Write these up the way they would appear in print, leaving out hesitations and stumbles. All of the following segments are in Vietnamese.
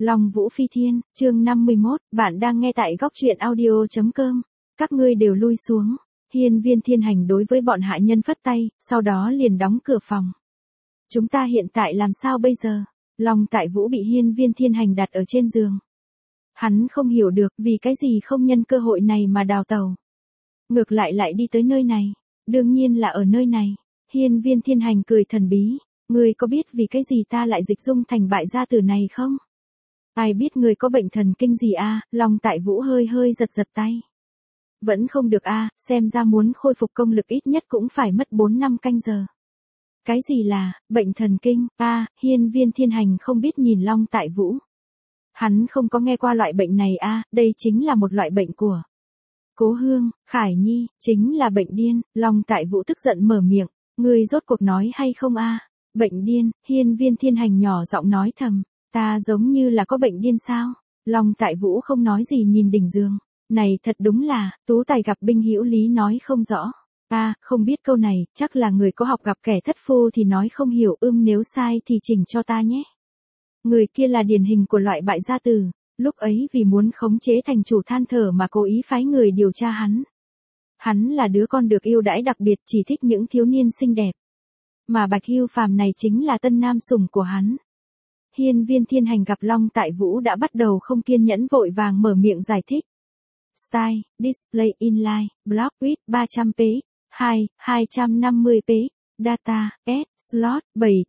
Long Vũ Phi Thiên, chương 51, bạn đang nghe tại góc truyện audio.com. Các ngươi đều lui xuống. Hiên Viên Thiên Hành đối với bọn hạ nhân phất tay, sau đó liền đóng cửa phòng. Chúng ta hiện tại làm sao bây giờ? Long Tại Vũ bị Hiên Viên Thiên Hành đặt ở trên giường. Hắn không hiểu được vì cái gì không nhân cơ hội này mà đào tẩu. Ngược lại đi tới nơi này. Đương nhiên là ở nơi này. Hiên Viên Thiên Hành cười thần bí. Ngươi có biết vì cái gì ta lại dịch dung thành bại gia tử này không? Ai biết ngươi có bệnh thần kinh gì a? Long Tại Vũ hơi giật tay. Vẫn không được a, xem ra muốn khôi phục công lực ít nhất cũng phải mất 4-5 canh giờ. Cái gì là bệnh thần kinh? Hiên Viên Thiên Hành không biết nhìn Long Tại Vũ. Hắn không có nghe qua loại bệnh này đây chính là một loại bệnh của Cố Hương, Khải Nhi, chính là bệnh điên. Long Tại Vũ tức giận mở miệng, ngươi rốt cuộc nói hay không Bệnh điên? Hiên Viên Thiên Hành nhỏ giọng nói thầm, ta giống như là có bệnh điên sao? Long Tại Vũ không nói gì nhìn đỉnh giường, này thật đúng là, tú tài gặp binh hữu lý nói không rõ. Không biết câu này, chắc là người có học gặp kẻ thất phu thì nói không hiểu, nếu sai thì chỉnh cho ta nhé. Người kia là điển hình của loại bại gia tử, lúc ấy vì muốn khống chế thành chủ than thở mà cố ý phái người điều tra hắn. Hắn là đứa con được yêu đãi đặc biệt, chỉ thích những thiếu niên xinh đẹp. Mà Bạch Hưu Phàm này chính là tân nam sủng của hắn. Hiên Viên Thiên Hành gặp Long Tại Vũ đã bắt đầu không kiên nhẫn, vội vàng mở miệng giải thích. Style, display inline, block with 300 px, 250 px, data, slot,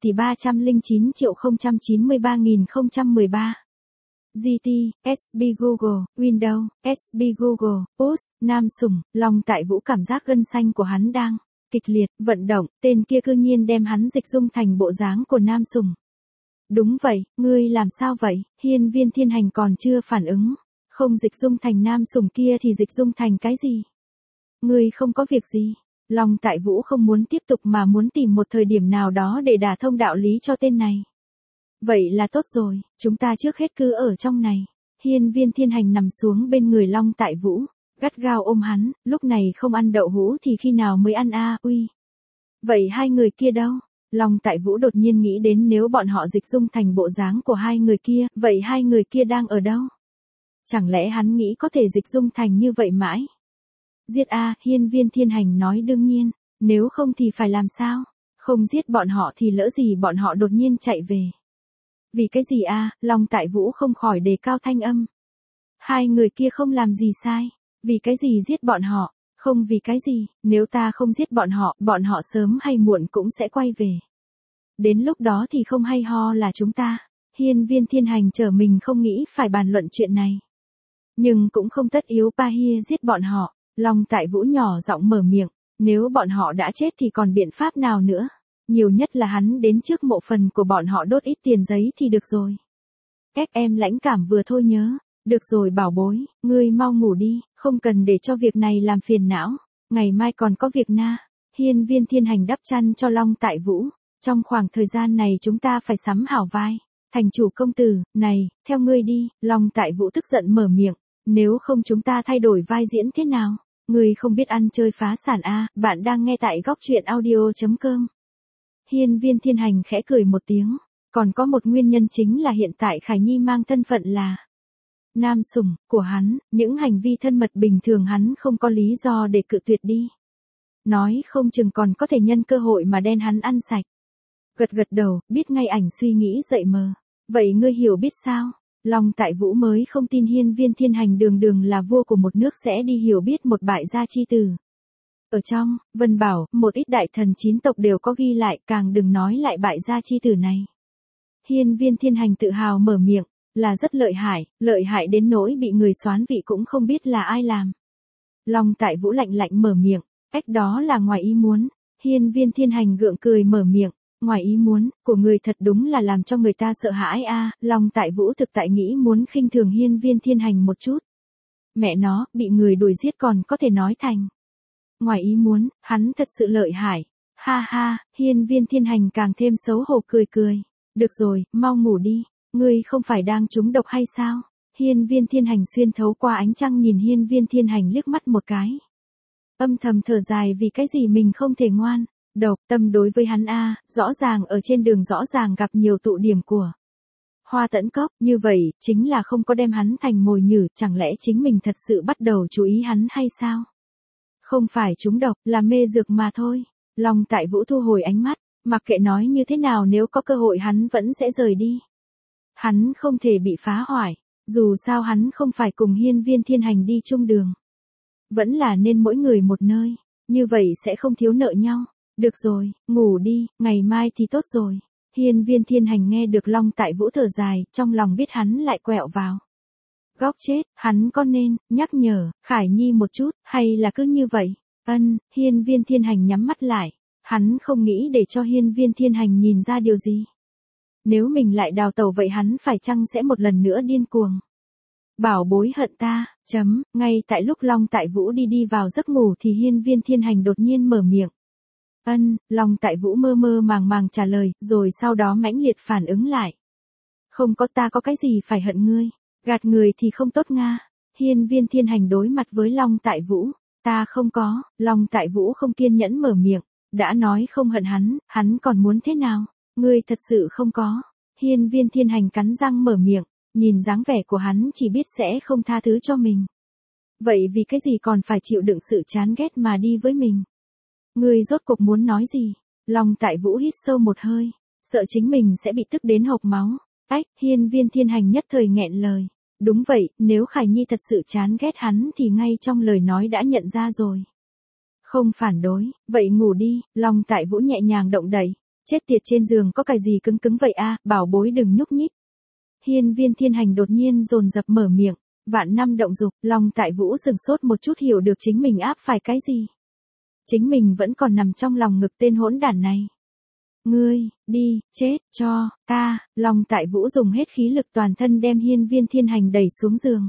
7.309.093.013. GT, SB Google, Windows, SB Google, Post, Nam Sủng. Long Tại Vũ cảm giác gân xanh của hắn đang kịch liệt vận động, tên kia cư nhiên đem hắn dịch dung thành bộ dáng của Nam Sủng. Đúng vậy, ngươi làm sao vậy? Hiên Viên Thiên Hành còn chưa phản ứng. Không dịch dung thành Nam Sủng kia thì dịch dung thành cái gì? Ngươi không có việc gì. Long Tại Vũ không muốn tiếp tục mà muốn tìm một thời điểm nào đó để đả thông đạo lý cho tên này. Vậy là tốt rồi, chúng ta trước hết cứ ở trong này. Hiên Viên Thiên Hành nằm xuống bên người Long Tại Vũ, gắt gao ôm hắn, lúc này không ăn đậu hũ thì khi nào mới ăn uy. Vậy hai người kia đâu? Long Tại Vũ đột nhiên nghĩ đến nếu bọn họ dịch dung thành bộ dáng của hai người kia, vậy hai người kia đang ở đâu? Chẳng lẽ hắn nghĩ có thể dịch dung thành như vậy mãi? Giết Hiên Viên Thiên Hành nói đương nhiên, nếu không thì phải làm sao? Không giết bọn họ thì lỡ gì bọn họ đột nhiên chạy về. Vì cái gì Long Tại Vũ không khỏi đề cao thanh âm. Hai người kia không làm gì sai, vì cái gì giết bọn họ? Không vì cái gì, nếu ta không giết bọn họ sớm hay muộn cũng sẽ quay về. Đến lúc đó thì không hay ho là chúng ta. Hiên Viên Thiên Hành trở mình không nghĩ phải bàn luận chuyện này. Nhưng cũng không tất yếu Hia giết bọn họ. Long Tại Vũ nhỏ giọng mở miệng, nếu bọn họ đã chết thì còn biện pháp nào nữa? Nhiều nhất là hắn đến trước mộ phần của bọn họ đốt ít tiền giấy thì được rồi. Các em lãnh cảm vừa thôi nhớ. Được rồi bảo bối, ngươi mau ngủ đi, không cần để cho việc này làm phiền não. Ngày mai còn có việc Hiên Viên Thiên Hành đắp chăn cho Long Tại Vũ. Trong khoảng thời gian này chúng ta phải sắm hảo vai. Thành chủ công tử, này, theo ngươi đi. Long Tại Vũ tức giận mở miệng. Nếu không chúng ta thay đổi vai diễn thế nào? Ngươi không biết ăn chơi phá sản bạn đang nghe tại góc truyện audio.com. Hiên Viên Thiên Hành khẽ cười một tiếng. Còn có một nguyên nhân chính là hiện tại Khải Nhi mang thân phận là Nam Sủng của hắn, những hành vi thân mật bình thường hắn không có lý do để cự tuyệt đi. Nói không chừng còn có thể nhân cơ hội mà đen hắn ăn sạch. Gật đầu, biết ngay ảnh suy nghĩ dậy mờ. Vậy ngươi hiểu biết sao? Long Tại Vũ mới không tin Hiên Viên Thiên Hành đường là vua của một nước sẽ đi hiểu biết một bại gia chi tử. Ở trong Vân Bảo, một ít đại thần 9 tộc đều có ghi lại, càng đừng nói lại bại gia chi tử này. Hiên Viên Thiên Hành tự hào mở miệng, là rất lợi hại đến nỗi bị người soán vị cũng không biết là ai làm. Long Tại Vũ lạnh mở miệng, đó là ngoài ý muốn. Hiên Viên Thiên Hành gượng cười mở miệng, ngoài ý muốn của người thật đúng là làm cho người ta sợ hãi Long Tại Vũ thực tại nghĩ muốn khinh thường Hiên Viên Thiên Hành một chút. Mẹ nó, bị người đuổi giết còn có thể nói thành ngoài ý muốn, hắn thật sự lợi hại. Ha, Hiên Viên Thiên Hành càng thêm xấu hổ cười. Được rồi, mau ngủ đi. Ngươi không phải đang trúng độc hay sao? Hiên Viên Thiên Hành xuyên thấu qua ánh trăng nhìn Hiên Viên Thiên Hành liếc mắt một cái. Âm thầm thở dài vì cái gì mình không thể ngoan. Độc tâm đối với hắn rõ ràng ở trên đường rõ ràng gặp nhiều tụ điểm của Hoa Tẫn Cốc, như vậy, chính là không có đem hắn thành mồi nhử, chẳng lẽ chính mình thật sự bắt đầu chú ý hắn hay sao? Không phải trúng độc, là mê dược mà thôi. Long Tại Vũ thu hồi ánh mắt, mặc kệ nói như thế nào nếu có cơ hội hắn vẫn sẽ rời đi. Hắn không thể bị phá hoại, dù sao hắn không phải cùng Hiên Viên Thiên Hành đi chung đường. Vẫn là nên mỗi người một nơi, như vậy sẽ không thiếu nợ nhau. Được rồi, ngủ đi, ngày mai thì tốt rồi. Hiên Viên Thiên Hành nghe được Long Tại Vũ thở dài, trong lòng biết hắn lại quẹo vào góc chết, hắn có nên nhắc nhở Khải Nhi một chút, hay là cứ như vậy? Hiên Viên Thiên Hành nhắm mắt lại, hắn không nghĩ để cho Hiên Viên Thiên Hành nhìn ra điều gì. Nếu mình lại đào tẩu vậy hắn phải chăng sẽ một lần nữa điên cuồng. Bảo bối hận ta, ngay tại lúc Long Tại Vũ đi vào giấc ngủ thì Hiên Viên Thiên Hành đột nhiên mở miệng. Long Tại Vũ mơ mơ màng màng trả lời, rồi sau đó mãnh liệt phản ứng lại. Không có, ta có cái gì phải hận ngươi, gạt người thì không tốt nga. Hiên Viên Thiên Hành đối mặt với Long Tại Vũ, ta không có. Long Tại Vũ không kiên nhẫn mở miệng, đã nói không hận hắn còn muốn thế nào, ngươi thật sự không có. Hiên Viên Thiên Hành cắn răng mở miệng, nhìn dáng vẻ của hắn chỉ biết sẽ không tha thứ cho mình. Vậy vì cái gì còn phải chịu đựng sự chán ghét mà đi với mình? Ngươi rốt cuộc muốn nói gì? Long Tại Vũ hít sâu một hơi, sợ chính mình sẽ bị tức đến hộc máu. Hiên Viên Thiên Hành nhất thời nghẹn lời. Đúng vậy, nếu Khải Nhi thật sự chán ghét hắn thì ngay trong lời nói đã nhận ra rồi. Không phản đối, vậy ngủ đi. Long Tại Vũ nhẹ nhàng động đẩy. Chết tiệt, trên giường có cái gì cứng cứng vậy a, bảo bối đừng nhúc nhích. Hiên Viên Thiên Hành đột nhiên dồn dập mở miệng, vạn năm động dục. Long Tại Vũ sừng sốt một chút, hiểu được chính mình áp phải cái gì. Chính mình vẫn còn nằm trong lòng ngực tên hỗn đản này. Ngươi, đi, chết, cho, ta. Long Tại Vũ dùng hết khí lực toàn thân đem Hiên Viên Thiên Hành đẩy xuống giường.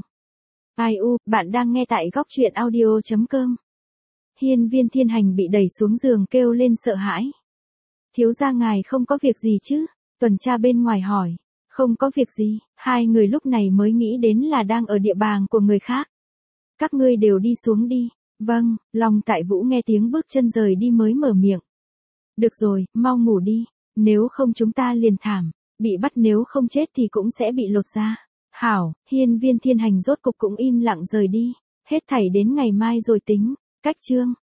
Bạn đang nghe tại góc truyện audio.com. Hiên Viên Thiên Hành bị đẩy xuống giường kêu lên sợ hãi. Thiếu gia ngài không có việc gì chứ? Tuần tra bên ngoài hỏi. Không có việc gì, hai người lúc này mới nghĩ đến là đang ở địa bàn của người khác. Các ngươi đều đi xuống đi. Vâng. Long Tại Vũ nghe tiếng bước chân rời đi mới mở miệng. Được rồi, mau ngủ đi, nếu không chúng ta liền thảm, bị bắt, nếu không chết thì cũng sẽ bị lột da. Hảo. Hiên Viên Thiên Hành rốt cục cũng im lặng rời đi, hết thảy đến ngày mai rồi tính. Cách chương